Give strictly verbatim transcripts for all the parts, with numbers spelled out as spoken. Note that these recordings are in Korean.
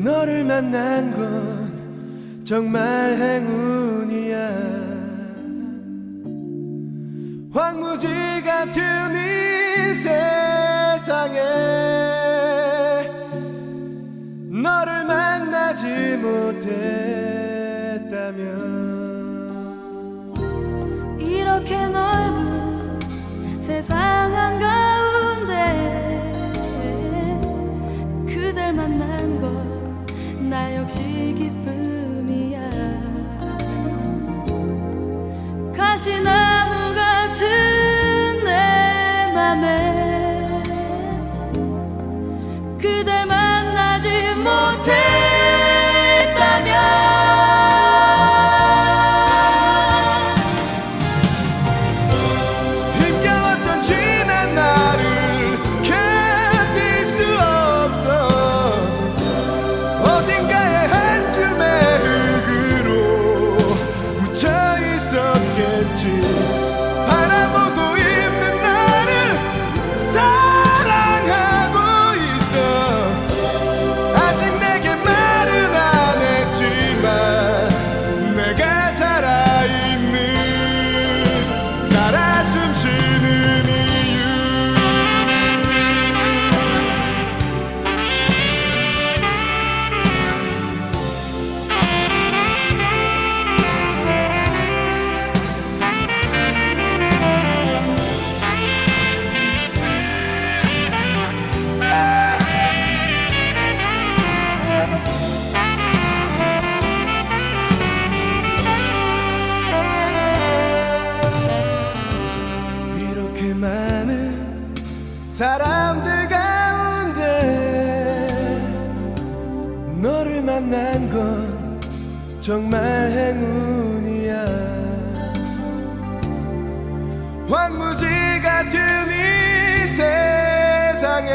너를 만난 건 정말 행운이야. 황무지 같은 이 세상에 너를 만나지 못했다면 이렇게 넓은 세상 한가운데 그댈 만난 건 나 역시 기쁨이야. 가시나무 같은 내 맘에 그댈 만나지 못했다면 힘겨웠던 지난 날을 견딜 수 없어. 어딘가에 한 줌의 흙으로 묻혀 있었겠지. 바라보고 있는 나를 사랑하고 있어. 아직 내게 말은 안 했지만 내가 살아있는, 살아 숨쉬는 이유. 이렇게 많은 사람들 가운데 너를 만난 건 정말 행운이야. 황무지 같은 이 세상에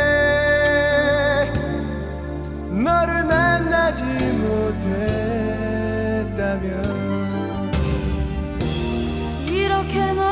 너를 만나지 못했다면 이렇게 넓은